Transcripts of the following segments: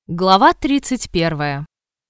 Глава 31.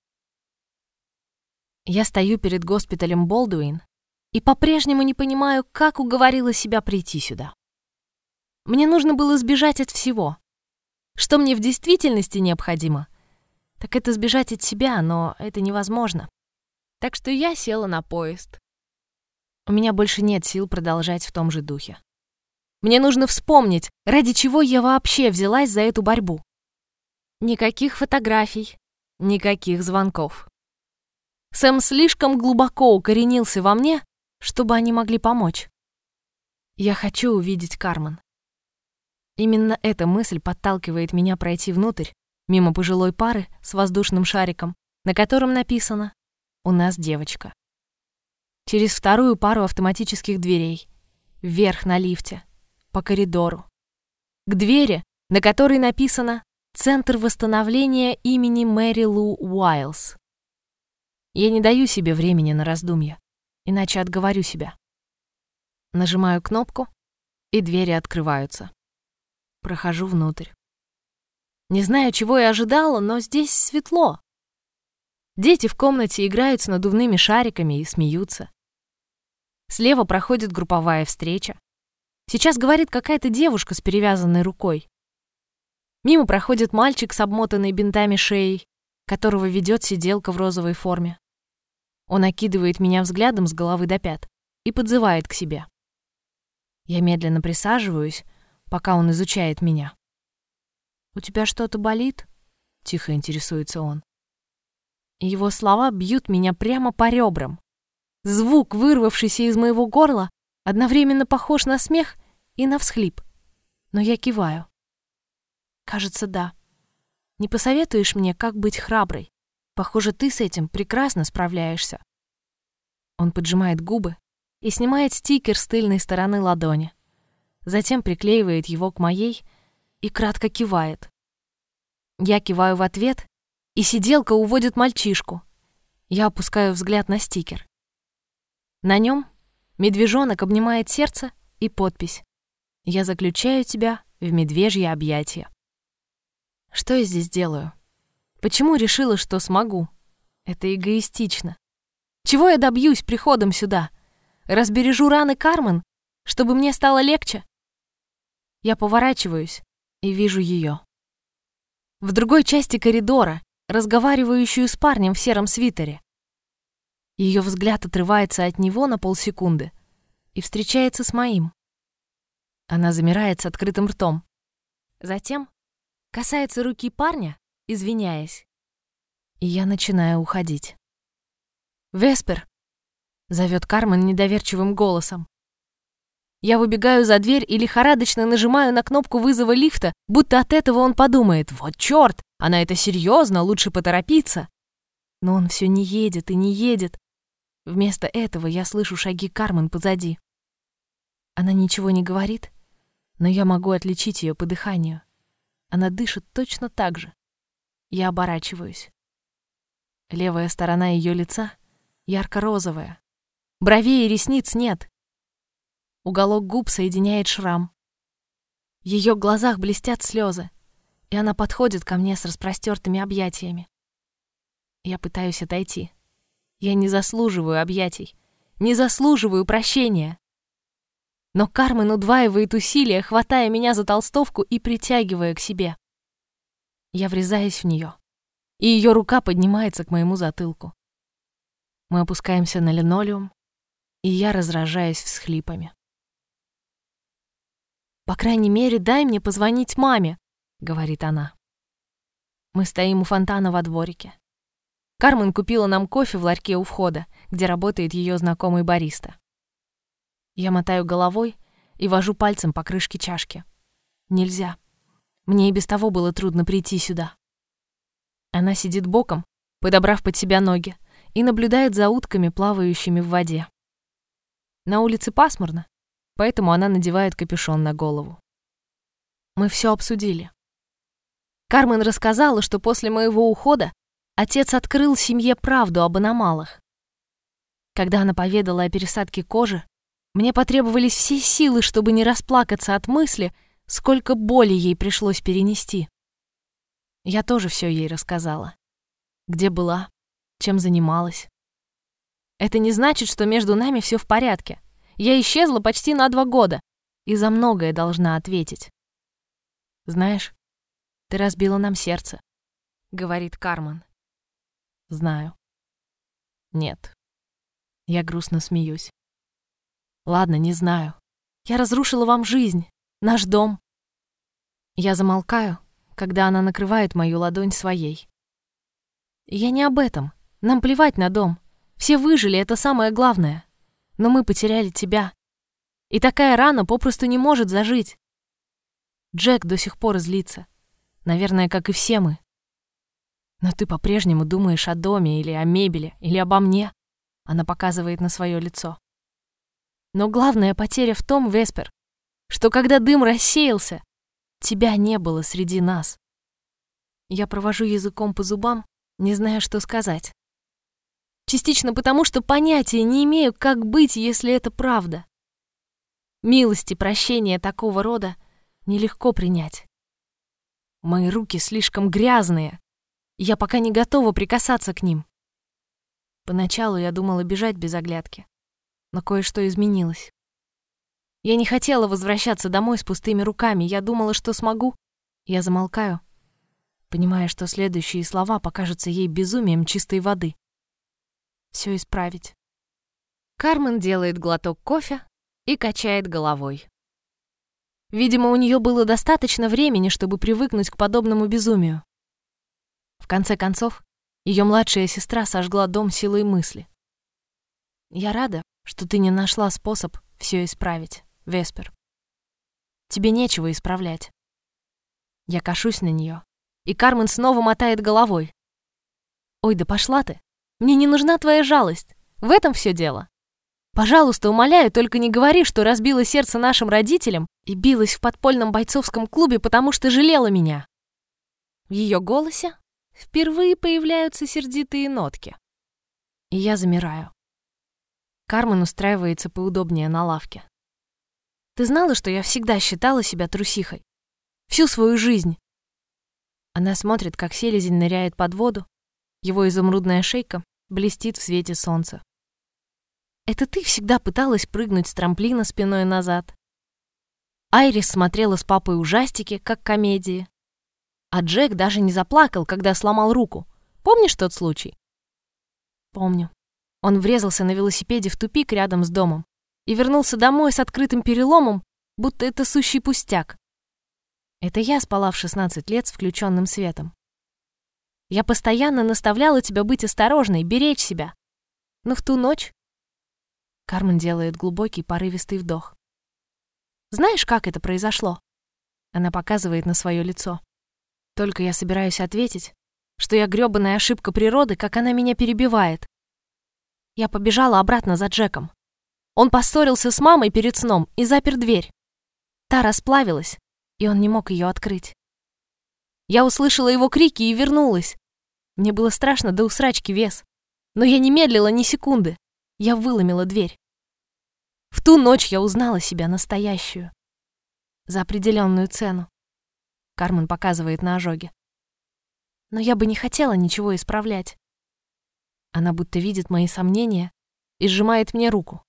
Я стою перед госпиталем Болдуин и по-прежнему не понимаю, как уговорила себя прийти сюда. Мне нужно было сбежать от всего. Что мне в действительности необходимо, так это сбежать от себя, но это невозможно. Так что я села на поезд. У меня больше нет сил продолжать в том же духе. Мне нужно вспомнить, ради чего я вообще взялась за эту борьбу. Никаких фотографий, никаких звонков. Сэм слишком глубоко укоренился во мне, чтобы они могли помочь. Я хочу увидеть Кармен. Именно эта мысль подталкивает меня пройти внутрь, мимо пожилой пары с воздушным шариком, на котором написано «У нас девочка». Через вторую пару автоматических дверей, вверх на лифте, по коридору, к двери, на которой написано «Центр восстановления имени Мэри Лу Уайлз». Я не даю себе времени на раздумья, иначе отговорю себя. Нажимаю кнопку, и двери открываются. Прохожу внутрь. Не знаю, чего я ожидала, но здесь светло. Дети в комнате играют с надувными шариками и смеются. Слева проходит групповая встреча. Сейчас говорит какая-то девушка с перевязанной рукой. Мимо проходит мальчик с обмотанной бинтами шеей, которого ведет сиделка в розовой форме. Он окидывает меня взглядом с головы до пят и подзывает к себе. Я медленно присаживаюсь, пока он изучает меня. «У тебя что-то болит?» — тихо интересуется он. Его слова бьют меня прямо по ребрам. Звук, вырвавшийся из моего горла, одновременно похож на смех и на всхлип. Но я киваю. Кажется, да. Не посоветуешь мне, как быть храброй? Похоже, ты с этим прекрасно справляешься. Он поджимает губы и снимает стикер с тыльной стороны ладони. Затем приклеивает его к моей и кратко кивает. Я киваю в ответ, и сиделка уводит мальчишку. Я опускаю взгляд на стикер. На нем медвежонок обнимает сердце и подпись: «Я заключаю тебя в медвежье объятие». Что я здесь делаю? Почему решила, что смогу? Это эгоистично. Чего я добьюсь приходом сюда? Разбережу раны Кармен, чтобы мне стало легче? Я поворачиваюсь и вижу ее. В другой части коридора, разговаривающую с парнем в сером свитере. Ее взгляд отрывается от него на полсекунды и встречается с моим. Она замирает с открытым ртом. Затем касается руки парня, извиняясь. И я начинаю уходить. «Веспер!» — зовет Кармен недоверчивым голосом. Я выбегаю за дверь и лихорадочно нажимаю на кнопку вызова лифта, будто от этого он подумает: «Вот чёрт, она это серьезно, лучше поторопиться». Но он все не едет и не едет. Вместо этого я слышу шаги Кармен позади. Она ничего не говорит, но я могу отличить ее по дыханию. Она дышит точно так же. Я оборачиваюсь. Левая сторона ее лица ярко-розовая. Бровей и ресниц нет. Уголок губ соединяет шрам. В ее глазах блестят слезы, и она подходит ко мне с распростертыми объятиями. Я пытаюсь отойти. Я не заслуживаю объятий, не заслуживаю прощения. Но Кармен удваивает усилия, хватая меня за толстовку и притягивая к себе. Я врезаюсь в нее, и ее рука поднимается к моему затылку. Мы опускаемся на линолеум, и я разражаюсь всхлипами. «По крайней мере, дай мне позвонить маме», — говорит она. Мы стоим у фонтана во дворике. Кармен купила нам кофе в ларьке у входа, где работает ее знакомый бариста. Я мотаю головой и вожу пальцем по крышке чашки. Нельзя. Мне и без того было трудно прийти сюда. Она сидит боком, подобрав под себя ноги, и наблюдает за утками, плавающими в воде. На улице пасмурно, поэтому она надевает капюшон на голову. Мы все обсудили. Кармен рассказала, что после моего ухода отец открыл семье правду об аномалах. Когда она поведала о пересадке кожи, мне потребовались все силы, чтобы не расплакаться от мысли, сколько боли ей пришлось перенести. Я тоже все ей рассказала. Где была, чем занималась. Это не значит, что между нами все в порядке. Я исчезла почти на 2 года и за многое должна ответить. «Знаешь, ты разбила нам сердце», — говорит Кармен. «Знаю». «Нет». Я грустно смеюсь. «Ладно, не знаю. Я разрушила вам жизнь, наш дом». Я замолкаю, когда она накрывает мою ладонь своей. Я не об этом. Нам плевать на дом. Все выжили, это самое главное. Но мы потеряли тебя. И такая рана попросту не может зажить. Джек до сих пор злится. Наверное, как и все мы. Но ты по-прежнему думаешь о доме или о мебели, или обо мне. Она показывает на свое лицо. Но главная потеря в том, Веспер, что когда дым рассеялся, тебя не было среди нас. Я провожу языком по зубам, не зная, что сказать. Частично потому, что понятия не имею, как быть, если это правда. Милость и прощение такого рода нелегко принять. Мои руки слишком грязные, и я пока не готова прикасаться к ним. Поначалу я думала бежать без оглядки, но кое-что изменилось. Я не хотела возвращаться домой с пустыми руками, я думала, что смогу. Я замолкаю, понимая, что следующие слова покажутся ей безумием чистой воды. Все исправить. Кармен делает глоток кофе и качает головой. Видимо, у нее было достаточно времени, чтобы привыкнуть к подобному безумию. В конце концов, ее младшая сестра сожгла дом силой мысли. Я рада, что ты не нашла способ все исправить, Веспер. Тебе нечего исправлять. Я кашусь на нее, и Кармен снова мотает головой. Ой, да пошла ты. Мне не нужна твоя жалость. В этом все дело. Пожалуйста, умоляю, только не говори, что разбила сердце нашим родителям и билась в подпольном бойцовском клубе, потому что жалела меня. В ее голосе впервые появляются сердитые нотки. И я замираю. Кармен устраивается поудобнее на лавке. Ты знала, что я всегда считала себя трусихой? Всю свою жизнь. Она смотрит, как селезень ныряет под воду. Его изумрудная шейка блестит в свете солнца. Это ты всегда пыталась прыгнуть с трамплина спиной назад. Айрис смотрела с папой ужастики, как комедии. А Джек даже не заплакал, когда сломал руку. Помнишь тот случай? Помню. Он врезался на велосипеде в тупик рядом с домом и вернулся домой с открытым переломом, будто это сущий пустяк. Это я спала в 16 лет с включенным светом. Я постоянно наставляла тебя быть осторожной, беречь себя. Но в ту ночь... Кармен делает глубокий, порывистый вдох. Знаешь, как это произошло? Она показывает на свое лицо. Только я собираюсь ответить, что я грёбаная ошибка природы, как она меня перебивает. Я побежала обратно за Джеком. Он поссорился с мамой перед сном и запер дверь. Та расплавилась, и он не мог ее открыть. Я услышала его крики и вернулась. Мне было страшно до усрачки вес. Но я не медлила ни секунды. Я выломила дверь. В ту ночь я узнала себя настоящую. За определенную цену. Кармен показывает на ожоге. Но я бы не хотела ничего исправлять. Она будто видит мои сомнения и сжимает мне руку.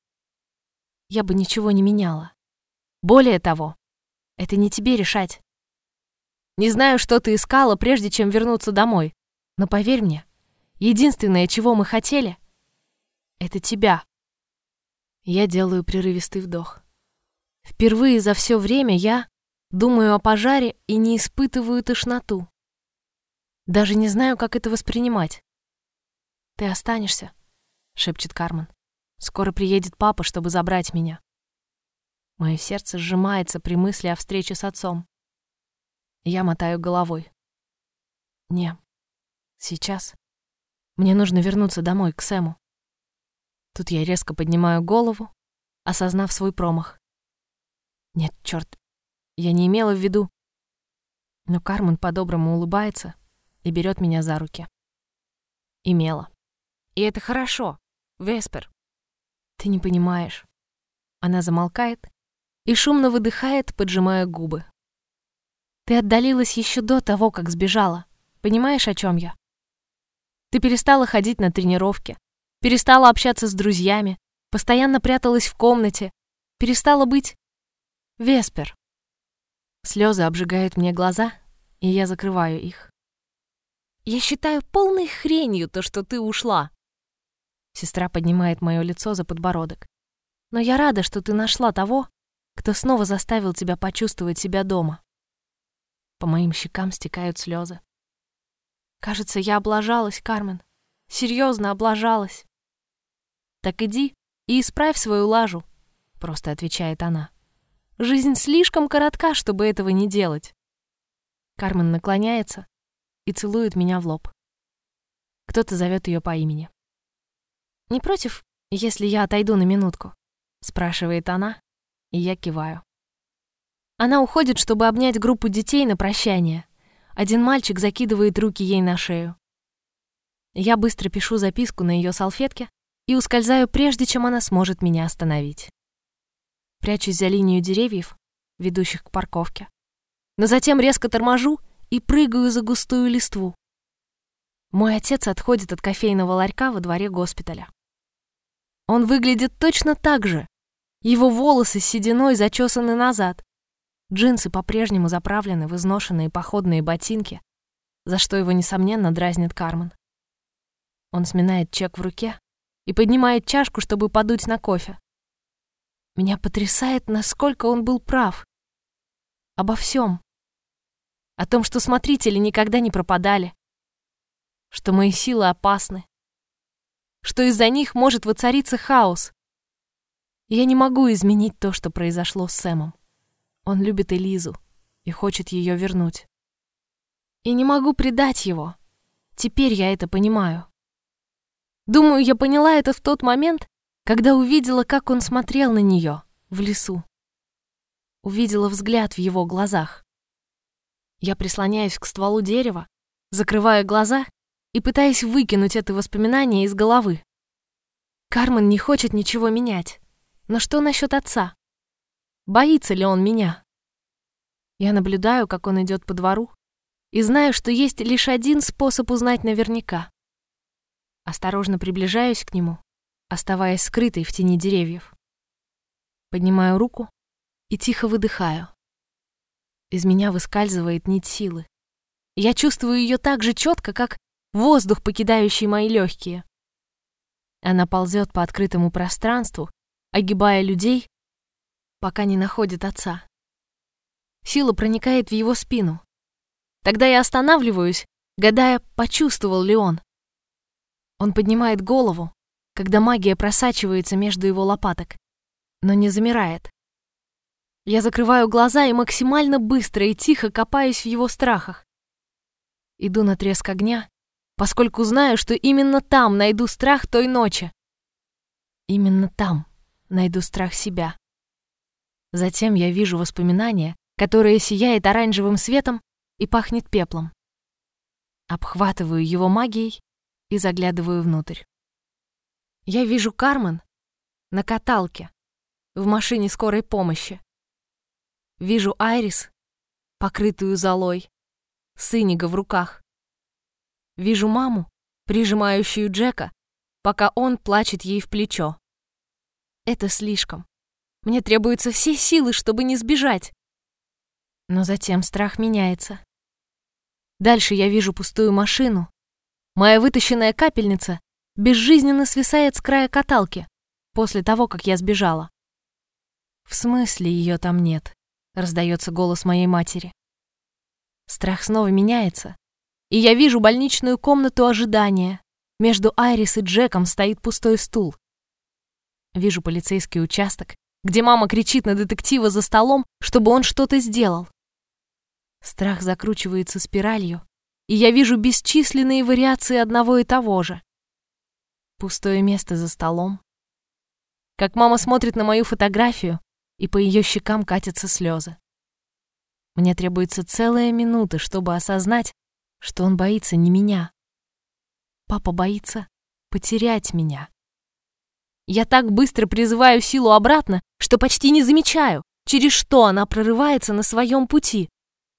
Я бы ничего не меняла. Более того, это не тебе решать. Не знаю, что ты искала, прежде чем вернуться домой, но поверь мне, единственное, чего мы хотели, это тебя. Я делаю прерывистый вдох. Впервые за все время я думаю о пожаре и не испытываю тошноту. Даже не знаю, как это воспринимать. «Ты останешься», — шепчет Кармен. «Скоро приедет папа, чтобы забрать меня». Мое сердце сжимается при мысли о встрече с отцом. Я мотаю головой. Не, сейчас. Мне нужно вернуться домой, к Сэму. Тут я резко поднимаю голову, осознав свой промах. Нет, черт, я не имела в виду. Но Кармен по-доброму улыбается и берет меня за руки. Имела. И это хорошо, Веспер. Ты не понимаешь. Она замолкает и шумно выдыхает, поджимая губы. Ты отдалилась еще до того, как сбежала. Понимаешь, о чем я? Ты перестала ходить на тренировки, перестала общаться с друзьями, постоянно пряталась в комнате, перестала быть Веспер. Слезы обжигают мне глаза, и я закрываю их. Я считаю полной хренью то, что ты ушла. Сестра поднимает мое лицо за подбородок. Но я рада, что ты нашла того, кто снова заставил тебя почувствовать себя дома. По моим щекам стекают слезы. Кажется, я облажалась, Кармен. Серьезно облажалась. Так иди и исправь свою лажу, просто отвечает она. Жизнь слишком коротка, чтобы этого не делать. Кармен наклоняется и целует меня в лоб. Кто-то зовет ее по имени. «Не против, если я отойду на минутку?» — спрашивает она, и я киваю. Она уходит, чтобы обнять группу детей на прощание. Один мальчик закидывает руки ей на шею. Я быстро пишу записку на ее салфетке и ускользаю, прежде чем она сможет меня остановить. Прячусь за линию деревьев, ведущих к парковке. Но затем резко торможу и прыгаю за густую листву. Мой отец отходит от кофейного ларька во дворе госпиталя. Он выглядит точно так же. Его волосы с сединой зачесаны назад. Джинсы по-прежнему заправлены в изношенные походные ботинки, за что его, несомненно, дразнит Кармен. Он сминает чек в руке и поднимает чашку, чтобы подуть на кофе. Меня потрясает, насколько он был прав. Обо всем. О том, что смотрители никогда не пропадали, что мои силы опасны, что из-за них может воцариться хаос. Я не могу изменить то, что произошло с Сэмом. Он любит Элизу и хочет ее вернуть. И не могу предать его. Теперь я это понимаю. Думаю, я поняла это в тот момент, когда увидела, как он смотрел на нее в лесу. Увидела взгляд в его глазах. Я прислоняюсь к стволу дерева, закрывая глаза и пытаясь выкинуть это воспоминание из головы. Кармен не хочет ничего менять. Но что насчет отца? Боится ли он меня? Я наблюдаю, как он идет по двору, и знаю, что есть лишь один способ узнать наверняка. Осторожно приближаюсь к нему, оставаясь скрытой в тени деревьев. Поднимаю руку и тихо выдыхаю. Из меня выскальзывает нить силы. Я чувствую ее так же четко, как воздух, покидающий мои легкие. Она ползет по открытому пространству, огибая людей, пока не находит отца. Сила проникает в его спину. Тогда я останавливаюсь, гадая, почувствовал ли он. Он поднимает голову, когда магия просачивается между его лопаток, но не замирает. Я закрываю глаза и максимально быстро и тихо копаюсь в его страхах. Иду на треск огня, поскольку знаю, что именно там найду страх той ночи. Именно там найду страх себя. Затем я вижу воспоминание, которое сияет оранжевым светом и пахнет пеплом. Обхватываю его магией и заглядываю внутрь. Я вижу Кармен на каталке, в машине скорой помощи. Вижу Айрис, покрытую золой, с Иниго в руках. Вижу маму, прижимающую Джека, пока он плачет ей в плечо. Это слишком. Мне требуются все силы, чтобы не сбежать. Но затем страх меняется. Дальше я вижу пустую машину. Моя вытащенная капельница безжизненно свисает с края каталки после того, как я сбежала. «В смысле ее там нет?» — раздается голос моей матери. Страх снова меняется, и я вижу больничную комнату ожидания. Между Айрис и Джеком стоит пустой стул. Вижу полицейский участок, где мама кричит на детектива за столом, чтобы он что-то сделал. Страх закручивается спиралью, и я вижу бесчисленные вариации одного и того же. Пустое место за столом. Как мама смотрит на мою фотографию, и по ее щекам катятся слезы. Мне требуется целая минута, чтобы осознать, что он боится не меня. Папа боится потерять меня. Я так быстро призываю силу обратно, что почти не замечаю, через что она прорывается на своем пути.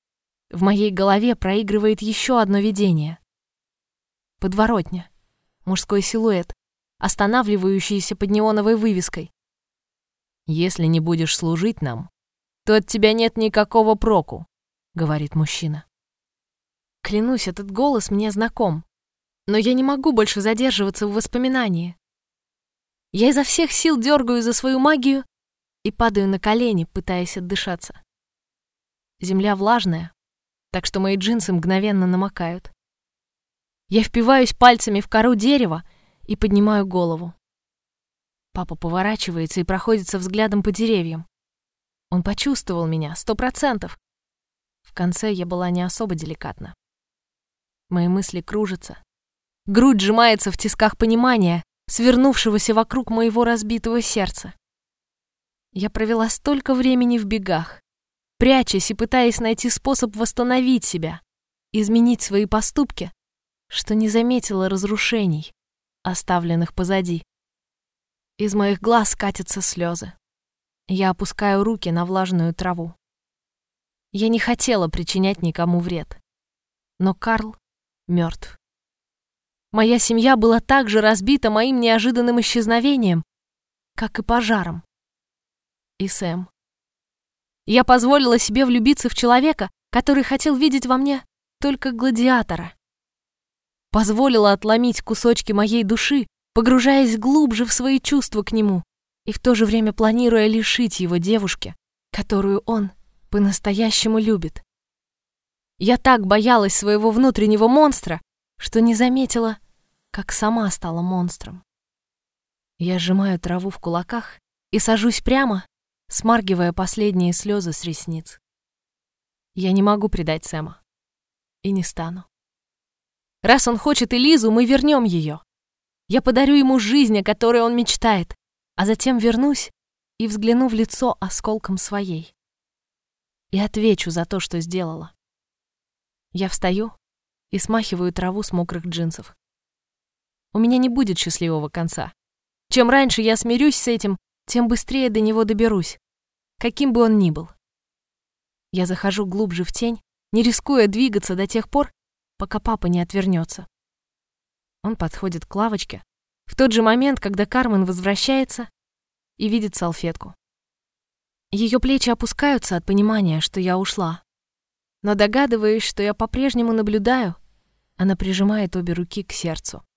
В моей голове проигрывает еще одно видение. Подворотня. Мужской силуэт, останавливающийся под неоновой вывеской. «Если не будешь служить нам, то от тебя нет никакого проку», — говорит мужчина. Клянусь, этот голос мне знаком, но я не могу больше задерживаться в воспоминании. Я изо всех сил дергаю за свою магию и падаю на колени, пытаясь отдышаться. Земля влажная, так что мои джинсы мгновенно намокают. Я впиваюсь пальцами в кору дерева и поднимаю голову. Папа поворачивается и проходится взглядом по деревьям. Он почувствовал меня, 100%. В конце я была не особо деликатна. Мои мысли кружатся. Грудь сжимается в тисках понимания, свернувшегося вокруг моего разбитого сердца. Я провела столько времени в бегах, прячась и пытаясь найти способ восстановить себя, изменить свои поступки, что не заметила разрушений, оставленных позади. Из моих глаз катятся слезы. Я опускаю руки на влажную траву. Я не хотела причинять никому вред. Но Карл мертв. Моя семья была так же разбита моим неожиданным исчезновением, как и пожаром. И Сэм. Я позволила себе влюбиться в человека, который хотел видеть во мне только гладиатора. Позволила отломить кусочки моей души, погружаясь глубже в свои чувства к нему и в то же время планируя лишить его девушки, которую он по-настоящему любит. Я так боялась своего внутреннего монстра, что не заметила, как сама стала монстром. Я сжимаю траву в кулаках и сажусь прямо, смаргивая последние слезы с ресниц. Я не могу предать Сэма. И не стану. Раз он хочет Элизу, мы вернем ее. Я подарю ему жизнь, о которой он мечтает, а затем вернусь и взгляну в лицо осколком своей. И отвечу за то, что сделала. Я встаю и смахиваю траву с мокрых джинсов. У меня не будет счастливого конца. Чем раньше я смирюсь с этим, тем быстрее до него доберусь, каким бы он ни был. Я захожу глубже в тень, не рискуя двигаться до тех пор, пока папа не отвернется. Он подходит к лавочке в тот же момент, когда Кармен возвращается и видит салфетку. Ее плечи опускаются от понимания, что я ушла. Но догадываясь, что я по-прежнему наблюдаю, она прижимает обе руки к сердцу.